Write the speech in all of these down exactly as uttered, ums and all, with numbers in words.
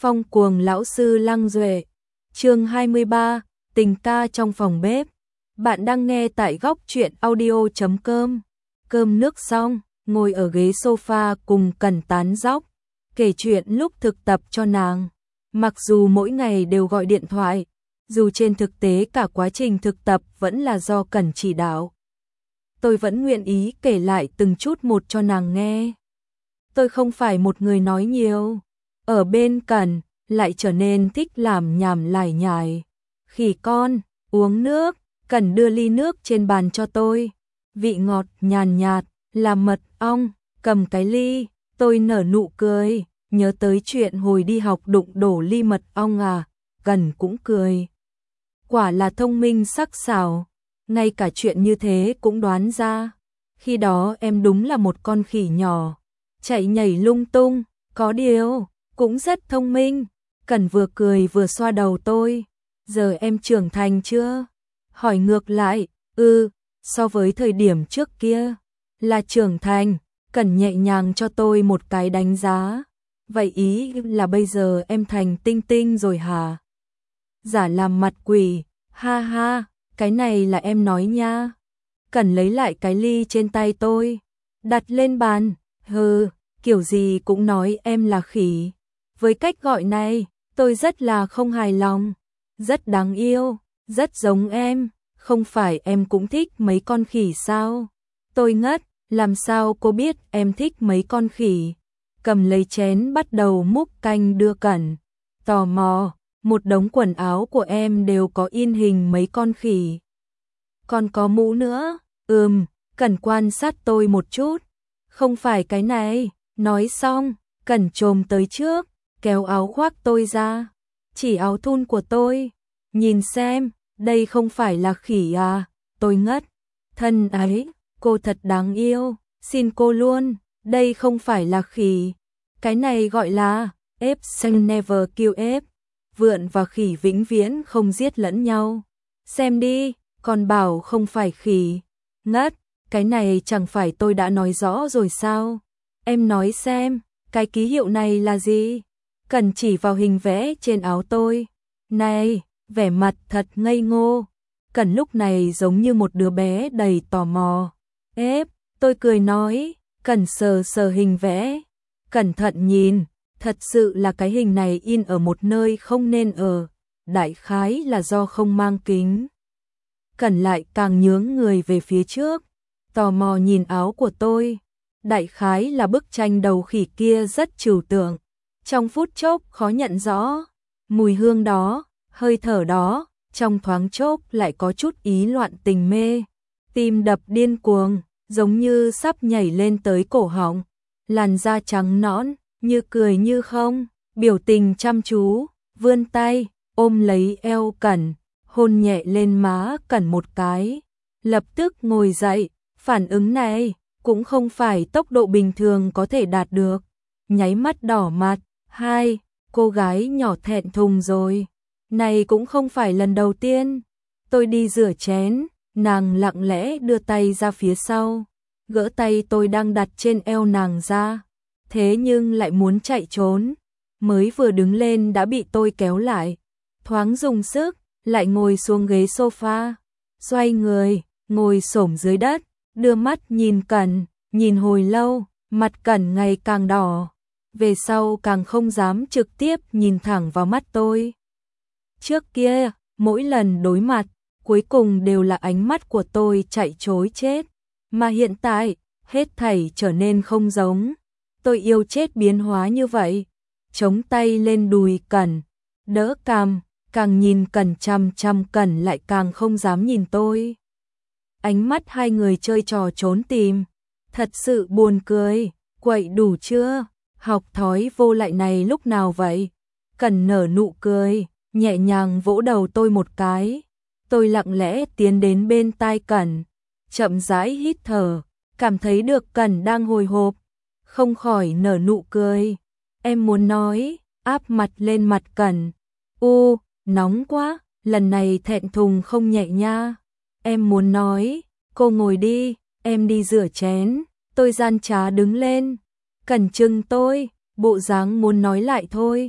Phong cuồng lão sư Lăng Duệ. Chương hai mươi ba, tình ca trong phòng bếp. Bạn đang nghe tại góc truyện audio chấm com. Cơm nước xong, ngồi ở ghế sofa cùng Cẩn tán dóc, kể chuyện lúc thực tập cho nàng. Mặc dù mỗi ngày đều gọi điện thoại, dù trên thực tế cả quá trình thực tập vẫn là do Cẩn chỉ đạo, tôi vẫn nguyện ý kể lại từng chút một cho nàng nghe. Tôi không phải một người nói nhiều, ở bên Cẩn lại trở nên thích làm nhảm lải nhải. Khỉ con, uống nước. Cẩn đưa ly nước trên bàn cho tôi, vị ngọt nhàn nhạt, là mật ong. Cầm cái ly, tôi nở nụ cười, nhớ tới chuyện hồi đi học đụng đổ ly mật ong à. Cẩn cũng cười. Quả là thông minh sắc sảo, ngay cả chuyện như thế cũng đoán ra. Khi đó em đúng là một con khỉ nhỏ, chạy nhảy lung tung, có điều cũng rất thông minh. Cẩn vừa cười vừa xoa đầu tôi. Giờ em trưởng thành chưa? Hỏi ngược lại. Ừ, so với thời điểm trước kia là trưởng thành. Cẩn nhẹ nhàng cho tôi một cái đánh giá. Vậy ý là bây giờ em thành tinh tinh rồi hả? Giả làm mặt quỷ. Ha ha, cái này là em nói nha. Cẩn lấy lại cái ly trên tay tôi, đặt lên bàn. Hừ, kiểu gì cũng nói em là khỉ. Với cách gọi này, tôi rất là không hài lòng. Rất đáng yêu, rất giống em. Không phải em cũng thích mấy con khỉ sao? Tôi ngất, làm sao cô biết em thích mấy con khỉ? Cầm lấy chén bắt đầu múc canh đưa Cẩn. Tò mò, một đống quần áo của em đều có in hình mấy con khỉ. Còn có mũ nữa. Ừm, Cẩn quan sát tôi một chút. Không phải cái này. Nói xong, Cẩn chồm tới trước, kéo áo khoác tôi ra. Chỉ áo thun của tôi. Nhìn xem, đây không phải là khỉ à? Tôi ngất. Thân ấy, cô thật đáng yêu. Xin cô luôn, đây không phải là khỉ. Cái này gọi là Ape shall never kill ape. Vượn và khỉ vĩnh viễn không giết lẫn nhau. Xem đi, còn bảo không phải khỉ. Ngất, cái này chẳng phải tôi đã nói rõ rồi sao? Em nói xem, cái ký hiệu này là gì? Cẩn chỉ vào hình vẽ trên áo tôi. Này, vẻ mặt thật ngây ngô. Cẩn lúc này giống như một đứa bé đầy tò mò. Ép, tôi cười nói. Cẩn sờ sờ hình vẽ, cẩn thận nhìn. Thật sự là cái hình này in ở một nơi không nên ở. Đại khái là do không mang kính. Cẩn lại càng nhướng người về phía trước, tò mò nhìn áo của tôi. Đại khái là bức tranh đầu khỉ kia rất trừu tượng. Trong phút chốc khó nhận rõ. Mùi hương đó, hơi thở đó, trong thoáng chốc lại có chút ý loạn tình mê. Tim đập điên cuồng, giống như sắp nhảy lên tới cổ họng. Làn da trắng nõn, như cười như không, biểu tình chăm chú, vươn tay, ôm lấy eo Cẩn, hôn nhẹ lên má Cẩn một cái. Lập tức ngồi dậy, phản ứng này cũng không phải tốc độ bình thường có thể đạt được. Nháy mắt đỏ mặt. Hai, cô gái nhỏ thẹn thùng rồi. Này cũng không phải lần đầu tiên. Tôi đi rửa chén, nàng lặng lẽ đưa tay ra phía sau, gỡ tay tôi đang đặt trên eo nàng ra. Thế nhưng lại muốn chạy trốn, mới vừa đứng lên đã bị tôi kéo lại. Thoáng dùng sức, lại ngồi xuống ghế sofa, xoay người, ngồi xổm dưới đất, đưa mắt nhìn Cẩn, nhìn hồi lâu, mặt Cẩn ngày càng đỏ. Về sau càng không dám trực tiếp nhìn thẳng vào mắt tôi. Trước kia, mỗi lần đối mặt, cuối cùng đều là ánh mắt của tôi chạy trối chết. Mà hiện tại, hết thảy trở nên không giống. Tôi yêu chết biến hóa như vậy. Chống tay lên đùi Cẩn, đỡ cằm, càng nhìn Cẩn chăm chăm Cẩn lại càng không dám nhìn tôi. Ánh mắt hai người chơi trò trốn tìm. Thật sự buồn cười. Quậy đủ chưa? Học thói vô lại này lúc nào vậy? Cẩn nở nụ cười, nhẹ nhàng vỗ đầu tôi một cái. Tôi lặng lẽ tiến đến bên tai Cẩn, chậm rãi hít thở, cảm thấy được Cẩn đang hồi hộp, không khỏi nở nụ cười. Em muốn nói, áp mặt lên mặt Cẩn. U, nóng quá, lần này thẹn thùng không nhẹ nha. Em muốn nói, cô ngồi đi, em đi rửa chén. Tôi gian trá đứng lên. Cẩn chừng tôi, bộ dáng muốn nói lại thôi.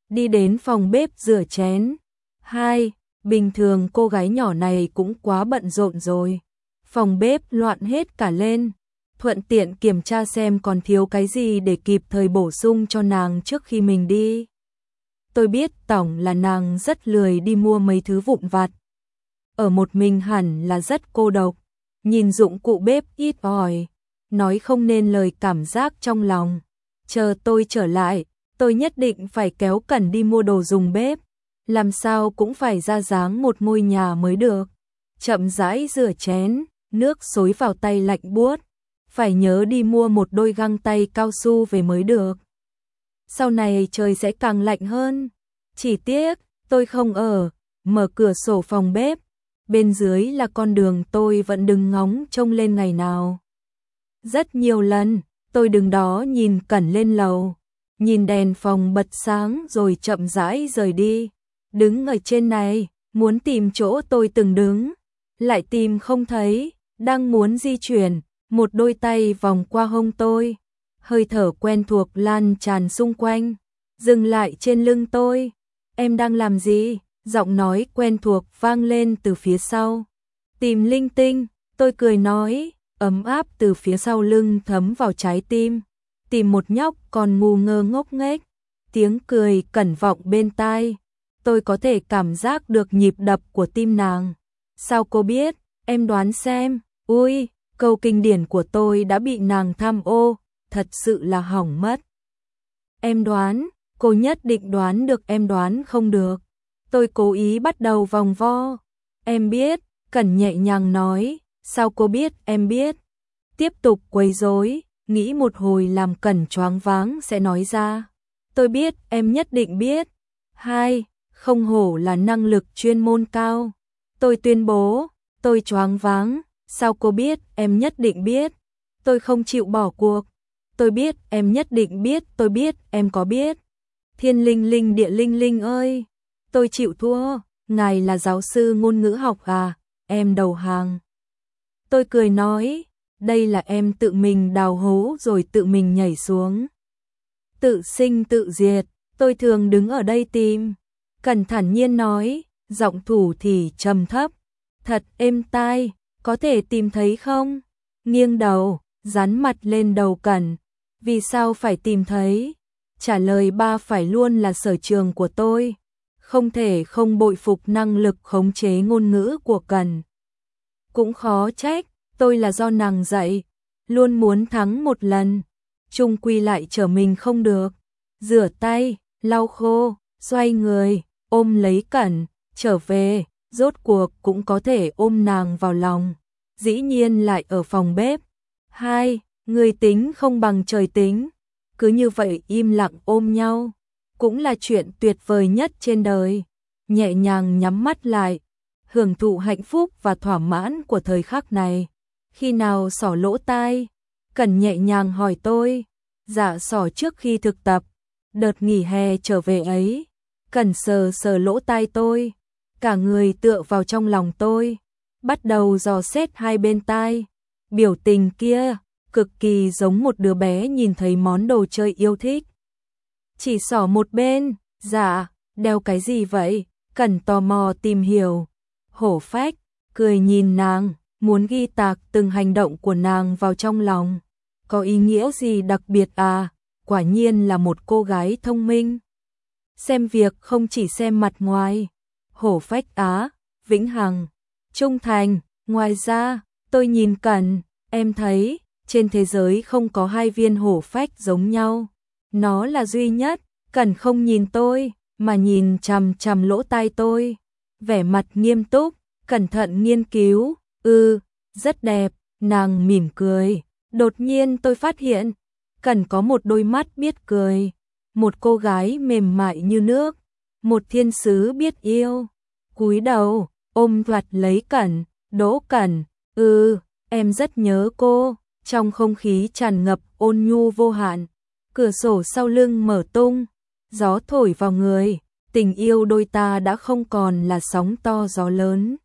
đi đến phòng bếp rửa chén. Hai, bình thường cô gái nhỏ này cũng quá bận rộn rồi. Phòng bếp loạn hết cả lên, thuận tiện kiểm tra xem còn thiếu cái gì để kịp thời bổ sung cho nàng trước khi mình đi. Tôi biết tổng là nàng rất lười đi mua mấy thứ vụn vặt. Ở một mình hẳn là rất cô độc, nhìn dụng cụ bếp ít ỏi, nói không nên lời cảm giác trong lòng. Chờ tôi trở lại, tôi nhất định phải kéo Cẩn đi mua đồ dùng bếp, làm sao cũng phải ra dáng một ngôi nhà mới được. Chậm rãi rửa chén, nước xối vào tay lạnh buốt, phải nhớ đi mua một đôi găng tay cao su về mới được. Sau này trời sẽ càng lạnh hơn. Chỉ tiếc, tôi không ở, mở cửa sổ phòng bếp, bên dưới là con đường tôi vẫn đứng ngóng trông lên ngày nào. Rất nhiều lần, tôi đứng đó nhìn Cẩn lên lầu, nhìn đèn phòng bật sáng rồi chậm rãi rời đi. Đứng ở trên này, muốn tìm chỗ tôi từng đứng, lại tìm không thấy, đang muốn di chuyển, một đôi tay vòng qua hông tôi. Hơi thở quen thuộc lan tràn xung quanh, dừng lại trên lưng tôi. Em đang làm gì? Giọng nói quen thuộc vang lên từ phía sau. Tìm linh tinh, tôi cười nói, ấm áp từ phía sau lưng thấm vào trái tim. Tìm một nhóc còn ngu ngơ ngốc nghếch. Tiếng cười cẩn vọng bên tai. Tôi có thể cảm giác được nhịp đập của tim nàng. Sao cô biết? Em đoán xem. Ui, câu kinh điển của tôi đã bị nàng tham ô, thật sự là hỏng mất. Em đoán, cô nhất định đoán được em đoán không được. Tôi cố ý bắt đầu vòng vo. Em biết, Cẩn nhẹ nhàng nói, sao cô biết em biết? Tiếp tục quấy rối, nghĩ một hồi làm Cẩn choáng váng sẽ nói ra. Tôi biết, em nhất định biết. Hai, không hổ là năng lực chuyên môn cao. Tôi tuyên bố, tôi choáng váng, sao cô biết em nhất định biết? Tôi không chịu bỏ cuộc. Tôi biết em nhất định biết, tôi biết em có biết. Thiên linh linh địa linh linh ơi, tôi chịu thua, ngài là giáo sư ngôn ngữ học à, em đầu hàng. Tôi cười nói, đây là em tự mình đào hố rồi tự mình nhảy xuống. Tự sinh tự diệt, tôi thường đứng ở đây tìm. Cẩn thản nhiên nói, giọng thủ thì trầm thấp, thật êm tai, có thể tìm thấy không? Nghiêng đầu, dán mặt lên đầu Cẩn, vì sao phải tìm thấy? Trả lời ba phải luôn là sở trường của tôi, không thể không bội phục năng lực khống chế ngôn ngữ của Cẩn. Cũng khó trách, tôi là do nàng dạy, luôn muốn thắng một lần, chung quy lại trở mình không được. Rửa tay, lau khô, xoay người, ôm lấy Cẩn, trở về, rốt cuộc cũng có thể ôm nàng vào lòng. Dĩ nhiên lại ở phòng bếp. Hai, người tính không bằng trời tính. Cứ như vậy im lặng ôm nhau, cũng là chuyện tuyệt vời nhất trên đời. Nhẹ nhàng nhắm mắt lại, hưởng thụ hạnh phúc và thỏa mãn của thời khắc này. Khi nào xỏ lỗ tai? Cẩn nhẹ nhàng hỏi tôi. Dạ xỏ trước khi thực tập, đợt nghỉ hè trở về ấy. Cẩn sờ sờ lỗ tai tôi, cả người tựa vào trong lòng tôi, bắt đầu dò xét hai bên tai. Biểu tình kia cực kỳ giống một đứa bé nhìn thấy món đồ chơi yêu thích. Chỉ xỏ một bên. Dạ, đeo cái gì vậy? Cẩn tò mò tìm hiểu. Hổ phách, cười nhìn nàng, muốn ghi tạc từng hành động của nàng vào trong lòng. Có ý nghĩa gì đặc biệt à? Quả nhiên là một cô gái thông minh. Xem việc không chỉ xem mặt ngoài. Hổ phách á, vĩnh hằng, trung thành. Ngoài ra, tôi nhìn Cẩn, em thấy trên thế giới không có hai viên hổ phách giống nhau. Nó là duy nhất. Cẩn không nhìn tôi, mà nhìn chằm chằm lỗ tai tôi. Vẻ mặt nghiêm túc, cẩn thận nghiên cứu. Ừ, rất đẹp, nàng mỉm cười. Đột nhiên tôi phát hiện, Cẩn có một đôi mắt biết cười. Một cô gái mềm mại như nước. Một thiên sứ biết yêu. Cúi đầu, ôm đoạt lấy Cẩn. Đỗ Cẩn, ừ, em rất nhớ cô. Trong không khí tràn ngập ôn nhu vô hạn. Cửa sổ sau lưng mở tung, gió thổi vào người, tình yêu đôi ta đã không còn là sóng to gió lớn,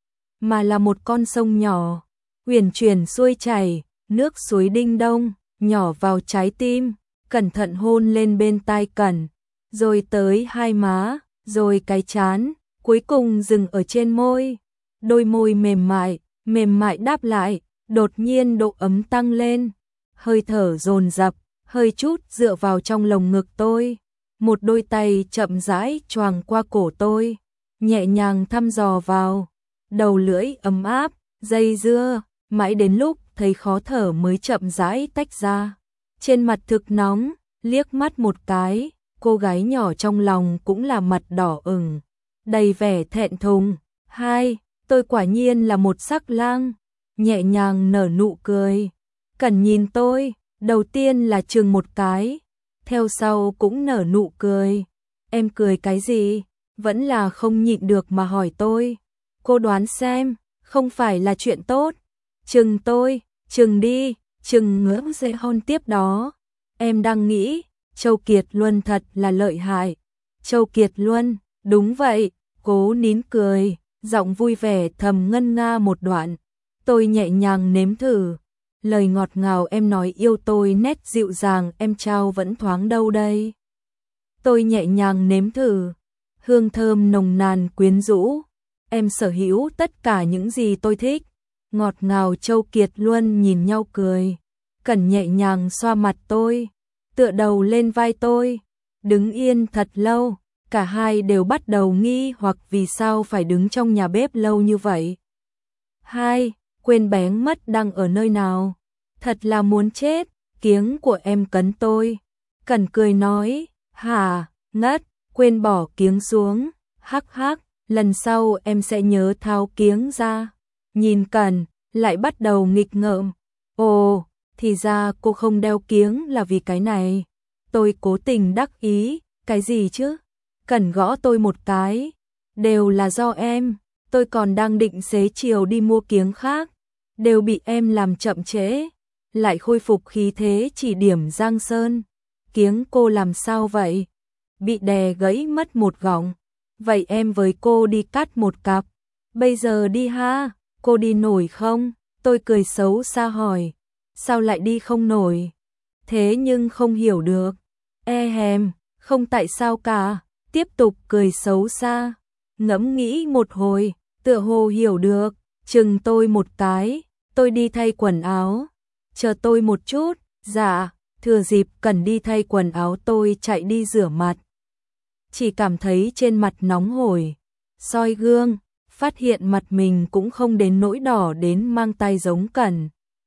mà là một con sông nhỏ, uyển chuyển xuôi chảy, nước suối đinh đông, nhỏ vào trái tim. Cẩn thận hôn lên bên tai Cẩn, rồi tới hai má, rồi cái trán, cuối cùng dừng ở trên môi. Đôi môi mềm mại, mềm mại đáp lại, đột nhiên độ ấm tăng lên, hơi thở dồn dập, hơi chút dựa vào trong lồng ngực tôi. Một đôi tay chậm rãi choàng qua cổ tôi, nhẹ nhàng thăm dò vào, đầu lưỡi ấm áp, dây dưa, mãi đến lúc thấy khó thở mới chậm rãi tách ra. Trên mặt thực nóng, liếc mắt một cái, cô gái nhỏ trong lòng cũng là mặt đỏ ửng, đầy vẻ thẹn thùng. Hai, tôi quả nhiên là một sắc lang, nhẹ nhàng nở nụ cười. Cần nhìn tôi, đầu tiên là chừng một cái, theo sau cũng nở nụ cười. Em cười cái gì? Vẫn là không nhịn được mà hỏi tôi. Cô đoán xem, không phải là chuyện tốt. Chừng tôi, chừng đi, chừng ngưỡng dễ hôn tiếp đó. Em đang nghĩ, Châu Kiệt Luân thật là lợi hại. Châu Kiệt Luân, đúng vậy, cố nín cười, giọng vui vẻ thầm ngân nga một đoạn. Tôi nhẹ nhàng nếm thử. Lời ngọt ngào em nói yêu tôi nét dịu dàng em trao vẫn thoáng đâu đây. Tôi nhẹ nhàng nếm thử. Hương thơm nồng nàn quyến rũ. Em sở hữu tất cả những gì tôi thích. Ngọt ngào Châu Kiệt Luân nhìn nhau cười. Cẩn nhẹ nhàng xoa mặt tôi, tựa đầu lên vai tôi. Đứng yên thật lâu, cả hai đều bắt đầu nghi hoặc vì sao phải đứng trong nhà bếp lâu như vậy. Hai, quên bén mất đang ở nơi nào. Thật là muốn chết, kiếng của em cấn tôi. Cẩn cười nói, hả, ngất, quên bỏ kiếng xuống, hắc hắc, lần sau em sẽ nhớ tháo kiếng ra. Nhìn Cẩn, lại bắt đầu nghịch ngợm. Ồ, thì ra cô không đeo kiếng là vì cái này. Tôi cố tình đắc ý, cái gì chứ? Cẩn gõ tôi một cái. Đều là do em, tôi còn đang định xế chiều đi mua kiếng khác. Đều bị em làm chậm trễ. Lại khôi phục khí thế chỉ điểm Giang Sơn. Kiếng cô làm sao vậy? Bị đè gãy mất một gọng. Vậy em với cô đi cắt một cặp. Bây giờ đi ha, cô đi nổi không? Tôi cười xấu xa hỏi. Sao lại đi không nổi? Thế nhưng không hiểu được. E hèm, không tại sao cả. Tiếp tục cười xấu xa. Ngẫm nghĩ một hồi, tựa hồ hiểu được. Chừng tôi một cái, tôi đi thay quần áo. Chờ tôi một chút, dạ, thừa dịp Cần đi thay quần áo tôi chạy đi rửa mặt. Chỉ cảm thấy trên mặt nóng hổi, soi gương, phát hiện mặt mình cũng không đến nỗi đỏ đến mang tay giống Cần.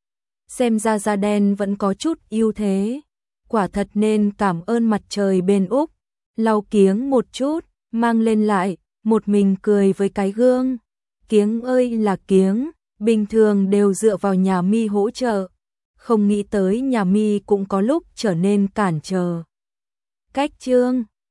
Xem ra da đen vẫn có chút ưu thế, quả thật nên cảm ơn mặt trời bên Úc. Lau kiếng một chút, mang lên lại, một mình cười với cái gương. Kiếng ơi là kiếng, bình thường đều dựa vào nhà mi hỗ trợ. Không nghĩ tới nhà mi cũng có lúc trở nên cản trở. Cách chương